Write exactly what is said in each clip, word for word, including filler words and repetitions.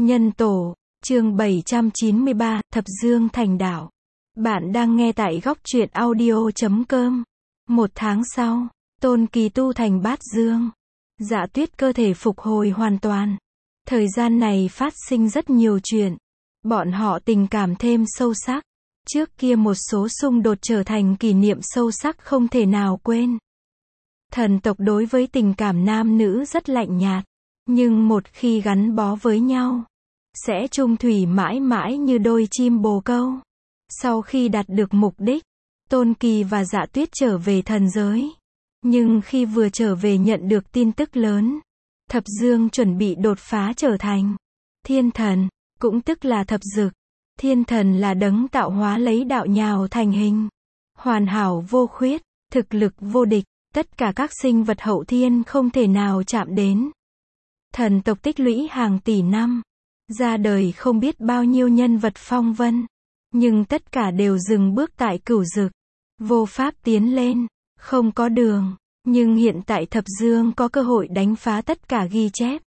Nhân tổ, chương bảy trăm chín mươi ba, Thập Dương thành đạo. Bạn đang nghe tại góc truyện audio chấm com. Một tháng sau, Tôn Kỳ tu thành Bát Dương. Dạ Tuyết cơ thể phục hồi hoàn toàn. Thời gian này phát sinh rất nhiều chuyện. Bọn họ tình cảm thêm sâu sắc. Trước kia một số xung đột trở thành kỷ niệm sâu sắc không thể nào quên. Thần tộc đối với tình cảm nam nữ rất lạnh nhạt. Nhưng một khi gắn bó với nhau, sẽ chung thủy mãi mãi như đôi chim bồ câu. Sau khi đạt được mục đích, Tôn Kỳ và Dạ Tuyết trở về thần giới. Nhưng khi vừa trở về nhận được tin tức lớn, Thập Dương chuẩn bị đột phá trở thành thiên thần, cũng tức là thập dực. Thiên thần là đấng tạo hóa lấy đạo nhào thành hình, hoàn hảo vô khuyết, thực lực vô địch, tất cả các sinh vật hậu thiên không thể nào chạm đến. Thần tộc tích lũy hàng tỷ năm, ra đời không biết bao nhiêu nhân vật phong vân, nhưng tất cả đều dừng bước tại cửu dực, vô pháp tiến lên, không có đường. Nhưng hiện tại Thập Dương có cơ hội đánh phá tất cả ghi chép,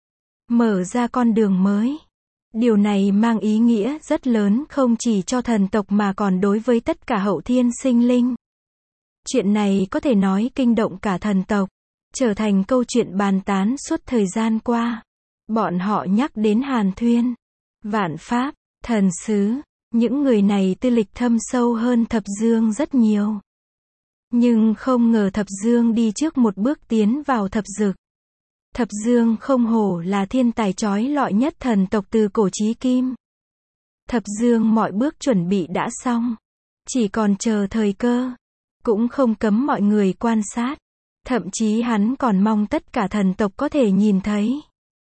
mở ra con đường mới. Điều này mang ý nghĩa rất lớn không chỉ cho thần tộc mà còn đối với tất cả hậu thiên sinh linh. Chuyện này có thể nói kinh động cả thần tộc, trở thành câu chuyện bàn tán suốt thời gian qua. Bọn họ nhắc đến Hàn Thuyên, Vạn Pháp, Thần Sứ, những người này tư lịch thâm sâu hơn Thập Dương rất nhiều. Nhưng không ngờ Thập Dương đi trước một bước tiến vào thập dực. Thập Dương không hổ là thiên tài chói lọi nhất thần tộc từ cổ chí kim. Thập Dương mọi bước chuẩn bị đã xong, chỉ còn chờ thời cơ, cũng không cấm mọi người quan sát. Thậm chí hắn còn mong tất cả thần tộc có thể nhìn thấy.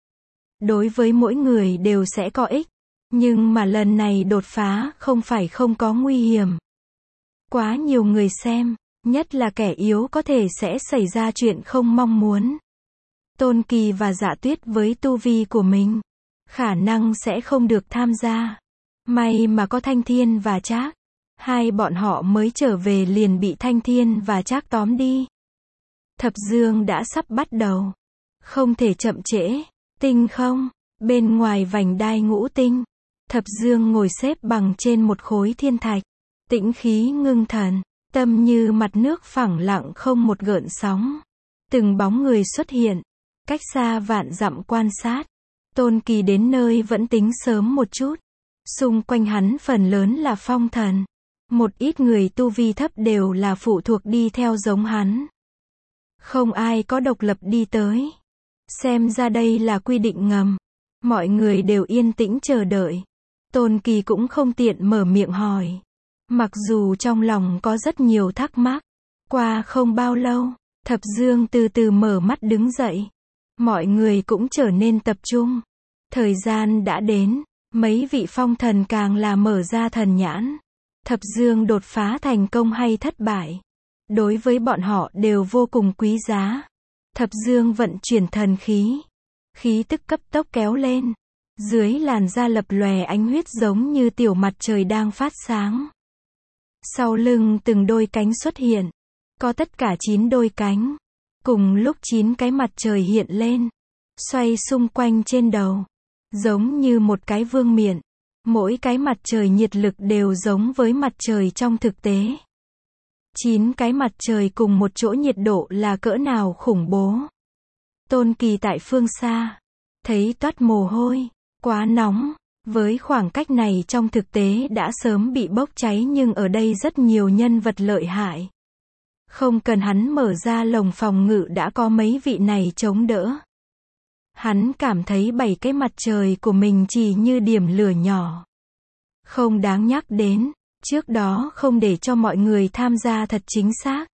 Đối với mỗi người đều sẽ có ích, nhưng mà lần này đột phá không phải không có nguy hiểm. Quá nhiều người xem, nhất là kẻ yếu có thể sẽ xảy ra chuyện không mong muốn. Tôn Kỳ và Dạ Tuyết với tu vi của mình, khả năng sẽ không được tham gia. May mà có Thanh Thiên và Trác. Hai bọn họ mới trở về liền bị Thanh Thiên và Trác tóm đi. Thập Dương đã sắp bắt đầu. Không thể chậm trễ. Tinh không, bên ngoài vành đai ngũ tinh, Thập Dương ngồi xếp bằng trên một khối thiên thạch. Tĩnh khí ngưng thần, tâm như mặt nước phẳng lặng không một gợn sóng. Từng bóng người xuất hiện, cách xa vạn dặm quan sát. Tôn Kỳ đến nơi vẫn tính sớm một chút. Xung quanh hắn phần lớn là phong thần. Một ít người tu vi thấp đều là phụ thuộc đi theo giống hắn. Không ai có độc lập đi tới. Xem ra đây là quy định ngầm. Mọi người đều yên tĩnh chờ đợi. Tôn Kỳ cũng không tiện mở miệng hỏi. Mặc dù trong lòng có rất nhiều thắc mắc. Qua không bao lâu, Thập Dương từ từ mở mắt đứng dậy. Mọi người cũng trở nên tập trung. Thời gian đã đến, mấy vị phong thần càng là mở ra thần nhãn. Thập Dương đột phá thành công hay thất bại, đối với bọn họ đều vô cùng quý giá. Thập Dương vận chuyển thần khí, khí tức cấp tốc kéo lên. Dưới làn da lập lòe ánh huyết giống như tiểu mặt trời đang phát sáng. Sau lưng từng đôi cánh xuất hiện, có tất cả chín đôi cánh. Cùng lúc chín cái mặt trời hiện lên, xoay xung quanh trên đầu, giống như một cái vương miện. Mỗi cái mặt trời nhiệt lực đều giống với mặt trời trong thực tế. Chín cái mặt trời cùng một chỗ nhiệt độ là cỡ nào khủng bố. Tôn Kỳ tại phương xa, thấy toát mồ hôi, quá nóng. Với khoảng cách này trong thực tế đã sớm bị bốc cháy nhưng ở đây rất nhiều nhân vật lợi hại. Không cần hắn mở ra lồng phòng ngự đã có mấy vị này chống đỡ. Hắn cảm thấy bảy cái mặt trời của mình chỉ như điểm lửa nhỏ. Không đáng nhắc đến, trước đó không để cho mọi người tham gia thật chính xác.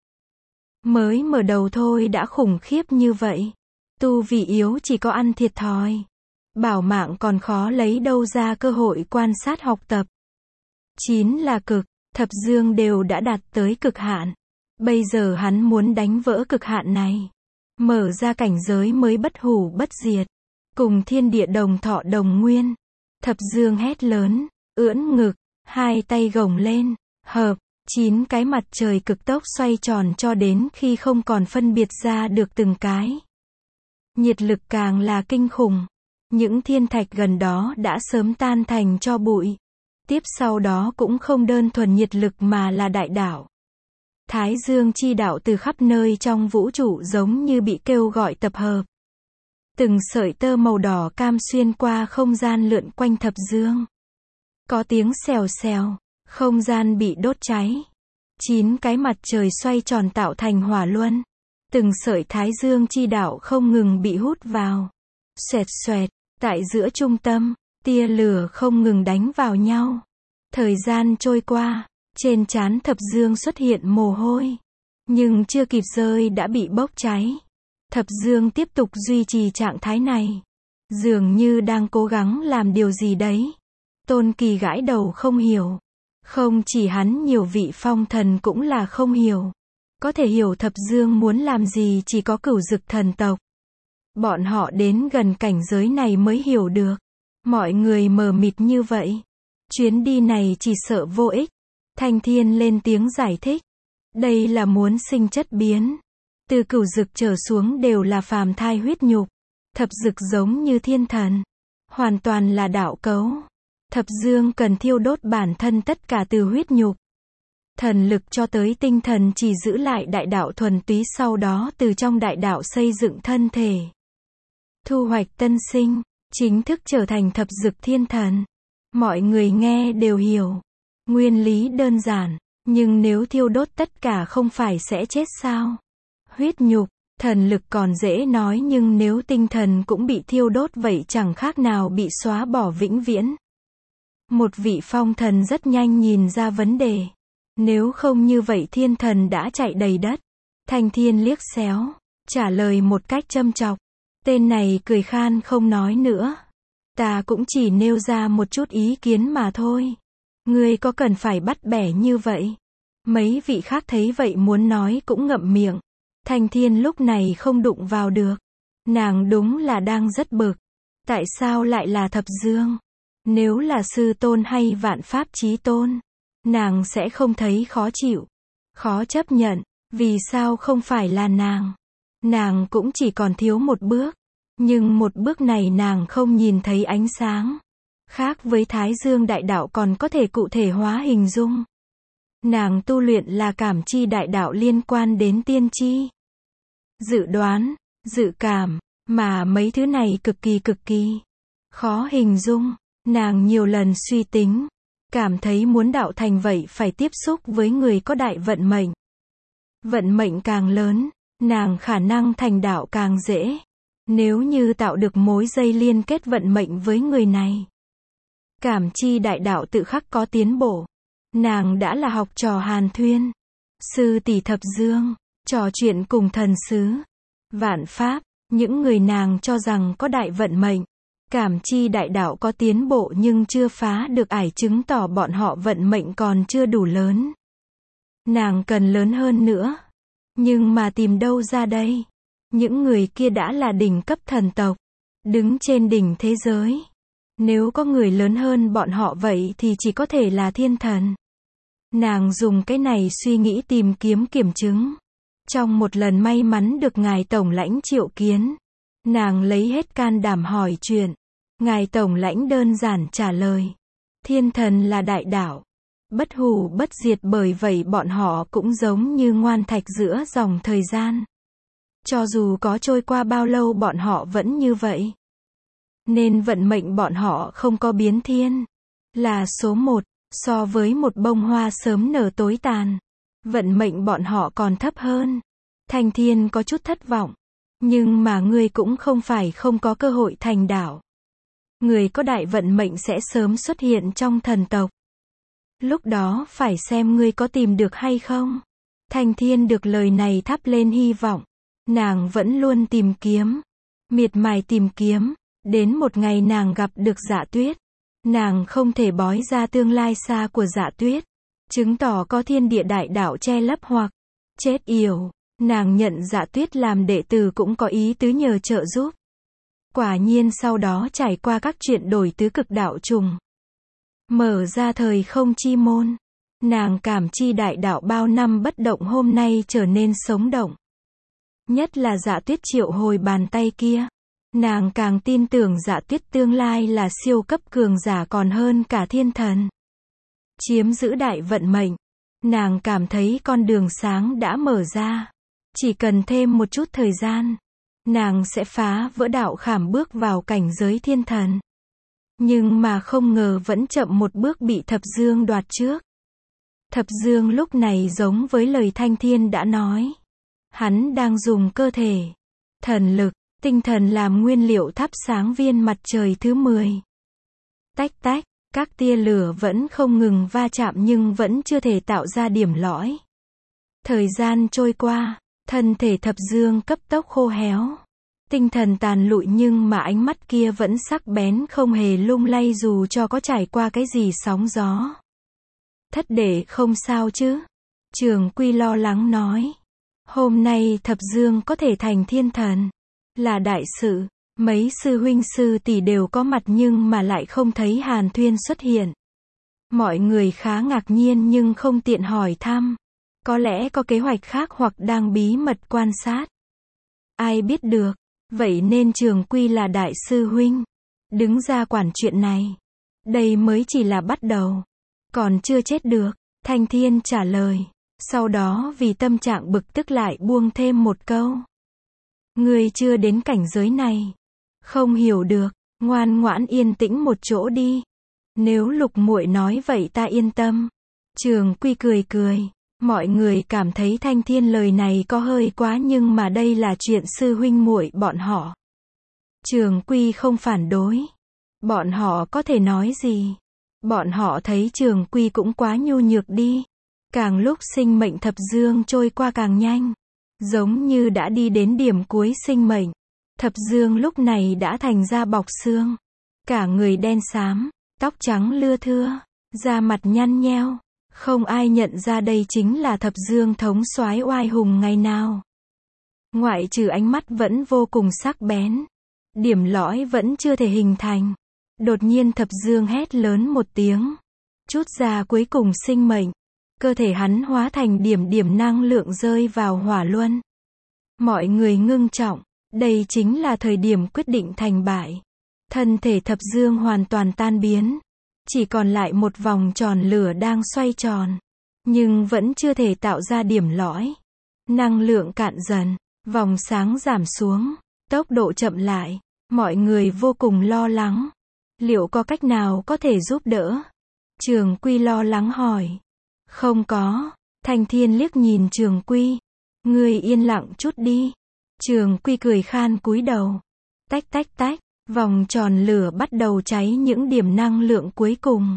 Mới mở đầu thôi đã khủng khiếp như vậy. Tu vì yếu chỉ có ăn thiệt thòi. Bảo mạng còn khó lấy đâu ra cơ hội quan sát học tập. Chín là cực, Thập Dương đều đã đạt tới cực hạn. Bây giờ hắn muốn đánh vỡ cực hạn này. Mở ra cảnh giới mới bất hủ bất diệt. Cùng thiên địa đồng thọ đồng nguyên. Thập Dương hét lớn, ưỡn ngực, hai tay gồng lên, hợp, chín cái mặt trời cực tốc xoay tròn cho đến khi không còn phân biệt ra được từng cái. Nhiệt lực càng là kinh khủng. Những thiên thạch gần đó đã sớm tan thành tro bụi. Tiếp sau đó cũng không đơn thuần nhiệt lực mà là đại đạo. Thái dương chi đạo từ khắp nơi trong vũ trụ giống như bị kêu gọi tập hợp. Từng sợi tơ màu đỏ cam xuyên qua không gian lượn quanh thập dương. Có tiếng xèo xèo, không gian bị đốt cháy. Chín cái mặt trời xoay tròn tạo thành hỏa luân. Từng sợi thái dương chi đạo không ngừng bị hút vào. Xoẹt xoẹt, tại giữa trung tâm, tia lửa không ngừng đánh vào nhau. Thời gian trôi qua, trên trán thập dương xuất hiện mồ hôi. Nhưng chưa kịp rơi đã bị bốc cháy. Thập dương tiếp tục duy trì trạng thái này. Dường như đang cố gắng làm điều gì đấy. Tôn Kỳ gãi đầu không hiểu. Không chỉ hắn, nhiều vị phong thần cũng là không hiểu. Có thể hiểu thập dương muốn làm gì chỉ có Cửu Dực thần tộc. Bọn họ đến gần cảnh giới này mới hiểu được. Mọi người mờ mịt như vậy. Chuyến đi này chỉ sợ vô ích. Thanh Thiên lên tiếng giải thích. Đây là muốn sinh chất biến. Từ Cửu Dực trở xuống đều là phàm thai huyết nhục. Thập Dực giống như thiên thần. Hoàn toàn là đạo cấu. Thập dương cần thiêu đốt bản thân tất cả từ huyết nhục. Thần lực cho tới tinh thần chỉ giữ lại đại đạo thuần túy, sau đó từ trong đại đạo xây dựng thân thể. Thu hoạch tân sinh, chính thức trở thành thập dực thiên thần. Mọi người nghe đều hiểu. Nguyên lý đơn giản, nhưng nếu thiêu đốt tất cả không phải sẽ chết sao? Huyết nhục, thần lực còn dễ nói, nhưng nếu tinh thần cũng bị thiêu đốt vậy chẳng khác nào bị xóa bỏ vĩnh viễn. Một vị phong thần rất nhanh nhìn ra vấn đề. Nếu không như vậy thiên thần đã chạy đầy đất. Thanh Thiên liếc xéo, trả lời một cách châm chọc. Tên này cười khan không nói nữa. Ta cũng chỉ nêu ra một chút ý kiến mà thôi. Ngươi có cần phải bắt bẻ như vậy? Mấy vị khác thấy vậy muốn nói cũng ngậm miệng. Thanh Thiên lúc này không đụng vào được. Nàng đúng là đang rất bực. Tại sao lại là thập dương? Nếu là sư tôn hay vạn pháp chí tôn, nàng sẽ không thấy khó chịu, khó chấp nhận. Vì sao không phải là nàng? Nàng cũng chỉ còn thiếu một bước. Nhưng một bước này nàng không nhìn thấy ánh sáng. Khác với Thái Dương đại đạo còn có thể cụ thể hóa hình dung. Nàng tu luyện là cảm chi đại đạo liên quan đến tiên tri. Dự đoán, dự cảm, mà mấy thứ này cực kỳ cực kỳ khó hình dung. Nàng nhiều lần suy tính, cảm thấy muốn đạo thành vậy phải tiếp xúc với người có đại vận mệnh. Vận mệnh càng lớn, nàng khả năng thành đạo càng dễ. Nếu như tạo được mối dây liên kết vận mệnh với người này, cảm chi đại đạo tự khắc có tiến bộ. Nàng đã là học trò Hàn Thuyên, sư tỷ thập dương, trò chuyện cùng thần sứ, vạn pháp, những người nàng cho rằng có đại vận mệnh. Cảm chi đại đạo có tiến bộ nhưng chưa phá được ải, chứng tỏ bọn họ vận mệnh còn chưa đủ lớn. Nàng cần lớn hơn nữa. Nhưng mà tìm đâu ra đây? Những người kia đã là đỉnh cấp thần tộc, đứng trên đỉnh thế giới. Nếu có người lớn hơn bọn họ vậy thì chỉ có thể là thiên thần. Nàng dùng cái này suy nghĩ tìm kiếm kiểm chứng. Trong một lần may mắn được ngài tổng lãnh triệu kiến, nàng lấy hết can đảm hỏi chuyện. Ngài tổng lãnh đơn giản trả lời. Thiên thần là đại đạo, bất hủ bất diệt, bởi vậy bọn họ cũng giống như ngoan thạch giữa dòng thời gian. Cho dù có trôi qua bao lâu bọn họ vẫn như vậy. Nên vận mệnh bọn họ không có biến thiên. Là số một, so với một bông hoa sớm nở tối tàn. Vận mệnh bọn họ còn thấp hơn. Thanh Thiên có chút thất vọng. Nhưng mà ngươi cũng không phải không có cơ hội thành đạo. Người có đại vận mệnh sẽ sớm xuất hiện trong thần tộc. Lúc đó phải xem ngươi có tìm được hay không. Thanh Thiên được lời này thắp lên hy vọng. Nàng vẫn luôn tìm kiếm, miệt mài tìm kiếm. Đến một ngày nàng gặp được Dạ Tuyết. Nàng không thể bói ra tương lai xa của Dạ Tuyết, chứng tỏ có thiên địa đại đạo che lấp hoặc chết yểu. Nàng nhận Dạ Tuyết làm đệ tử cũng có ý tứ nhờ trợ giúp. Quả nhiên sau đó trải qua các chuyện đổi tứ cực đạo trùng, mở ra thời không chi môn. Nàng cảm chi đại đạo bao năm bất động hôm nay trở nên sống động. Nhất là Dạ Tuyết triệu hồi bàn tay kia. Nàng càng tin tưởng Dạ Tuyết tương lai là siêu cấp cường giả còn hơn cả thiên thần. Chiếm giữ đại vận mệnh. Nàng cảm thấy con đường sáng đã mở ra. Chỉ cần thêm một chút thời gian, nàng sẽ phá vỡ đạo khảm bước vào cảnh giới thiên thần. Nhưng mà không ngờ vẫn chậm một bước bị Thập Dương đoạt trước. Thập Dương lúc này giống với lời Thanh Thiên đã nói. Hắn đang dùng cơ thể, thần lực, tinh thần làm nguyên liệu thắp sáng viên mặt trời thứ mười. Tách tách, các tia lửa vẫn không ngừng va chạm nhưng vẫn chưa thể tạo ra điểm lõi. Thời gian trôi qua, thân thể Thập Dương cấp tốc khô héo. Tinh thần tàn lụi nhưng mà ánh mắt kia vẫn sắc bén không hề lung lay dù cho có trải qua cái gì sóng gió. Thất đệ không sao chứ? Trường Quy lo lắng nói. Hôm nay Thập Dương có thể thành thiên thần. Là đại sự. Mấy sư huynh sư tỷ đều có mặt nhưng mà lại không thấy Hàn Thuyên xuất hiện. Mọi người khá ngạc nhiên nhưng không tiện hỏi thăm. Có lẽ có kế hoạch khác hoặc đang bí mật quan sát. Ai biết được. Vậy nên Trường Quy là đại sư huynh. Đứng ra quản chuyện này. Đây mới chỉ là bắt đầu. Còn chưa chết được. Thanh Thiên trả lời. Sau đó vì tâm trạng bực tức lại buông thêm một câu. Ngươi chưa đến cảnh giới này. Không hiểu được. Ngoan ngoãn yên tĩnh một chỗ đi. Nếu Lục muội nói vậy ta yên tâm. Trường Quy cười cười. Mọi người cảm thấy Thanh Thiên lời này có hơi quá nhưng mà đây là chuyện sư huynh muội bọn họ. Trường Quy không phản đối. Bọn họ có thể nói gì? Bọn họ thấy Trường Quy cũng quá nhu nhược đi. Càng lúc sinh mệnh Thập Dương trôi qua càng nhanh. Giống như đã đi đến điểm cuối sinh mệnh. Thập Dương lúc này đã thành da bọc xương. Cả người đen xám, tóc trắng lưa thưa, da mặt nhăn nheo. Không ai nhận ra đây chính là Thập Dương thống soái oai hùng ngày nào. Ngoại trừ ánh mắt vẫn vô cùng sắc bén. Điểm lõi vẫn chưa thể hình thành. Đột nhiên Thập Dương hét lớn một tiếng. Chút ra cuối cùng sinh mệnh. Cơ thể hắn hóa thành điểm điểm năng lượng rơi vào hỏa luân. Mọi người ngưng trọng. Đây chính là thời điểm quyết định thành bại. Thân thể Thập Dương hoàn toàn tan biến. Chỉ còn lại một vòng tròn lửa đang xoay tròn. Nhưng vẫn chưa thể tạo ra điểm lõi. Năng lượng cạn dần. Vòng sáng giảm xuống. Tốc độ chậm lại. Mọi người vô cùng lo lắng. Liệu có cách nào có thể giúp đỡ? Trường Quy lo lắng hỏi. Không có. Thanh Thiên liếc nhìn Trường Quy. Ngươi yên lặng chút đi. Trường Quy cười khan cúi đầu. Tách tách tách. Vòng tròn lửa bắt đầu cháy những điểm năng lượng cuối cùng.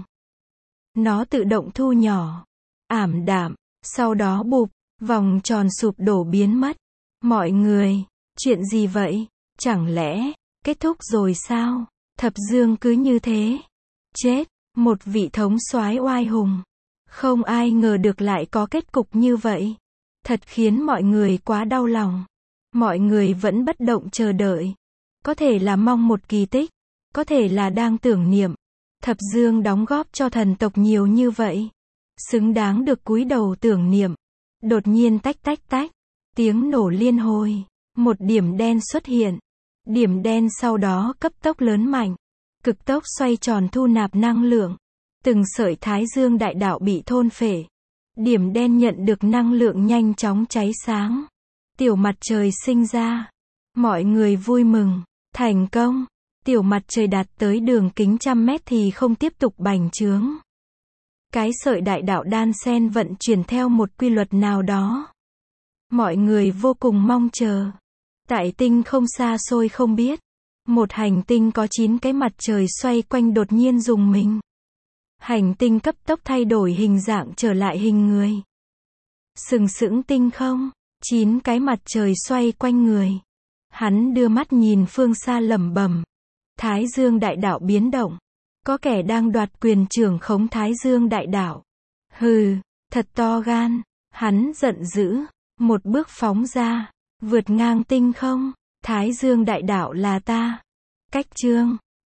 Nó tự động thu nhỏ. Ảm đạm. Sau đó bụp. Vòng tròn sụp đổ biến mất. Mọi người. Chuyện gì vậy? Chẳng lẽ kết thúc rồi sao? Thập Dương cứ như thế. Chết. Một vị thống soái oai hùng. Không ai ngờ được lại có kết cục như vậy. Thật khiến mọi người quá đau lòng. Mọi người vẫn bất động chờ đợi. Có thể là mong một kỳ tích. Có thể là đang tưởng niệm. Thập Dương đóng góp cho thần tộc nhiều như vậy. Xứng đáng được cúi đầu tưởng niệm. Đột nhiên tách tách tách. Tiếng nổ liên hồi. Một điểm đen xuất hiện. Điểm đen sau đó cấp tốc lớn mạnh. Cực tốc xoay tròn thu nạp năng lượng. Từng sợi Thái Dương đại đạo bị thôn phệ. Điểm đen nhận được năng lượng nhanh chóng cháy sáng. Tiểu mặt trời sinh ra. Mọi người vui mừng. Thành công. Tiểu mặt trời đạt tới đường kính trăm mét thì không tiếp tục bành trướng. Cái sợi đại đạo đan sen vận chuyển theo một quy luật nào đó. Mọi người vô cùng mong chờ. Tại tinh không xa xôi không biết. Một hành tinh có chín cái mặt trời xoay quanh đột nhiên rùng mình. Hành tinh cấp tốc thay đổi hình dạng trở lại hình người. Sừng sững tinh không. Chín cái mặt trời xoay quanh người. Hắn đưa mắt nhìn phương xa lẩm bẩm. Thái Dương đại đạo biến động. Có kẻ đang đoạt quyền trưởng khống Thái Dương đại đạo. Hừ, thật to gan. Hắn giận dữ. Một bước phóng ra. Vượt ngang tinh không. Thái Dương đại đạo là ta. Cách chương.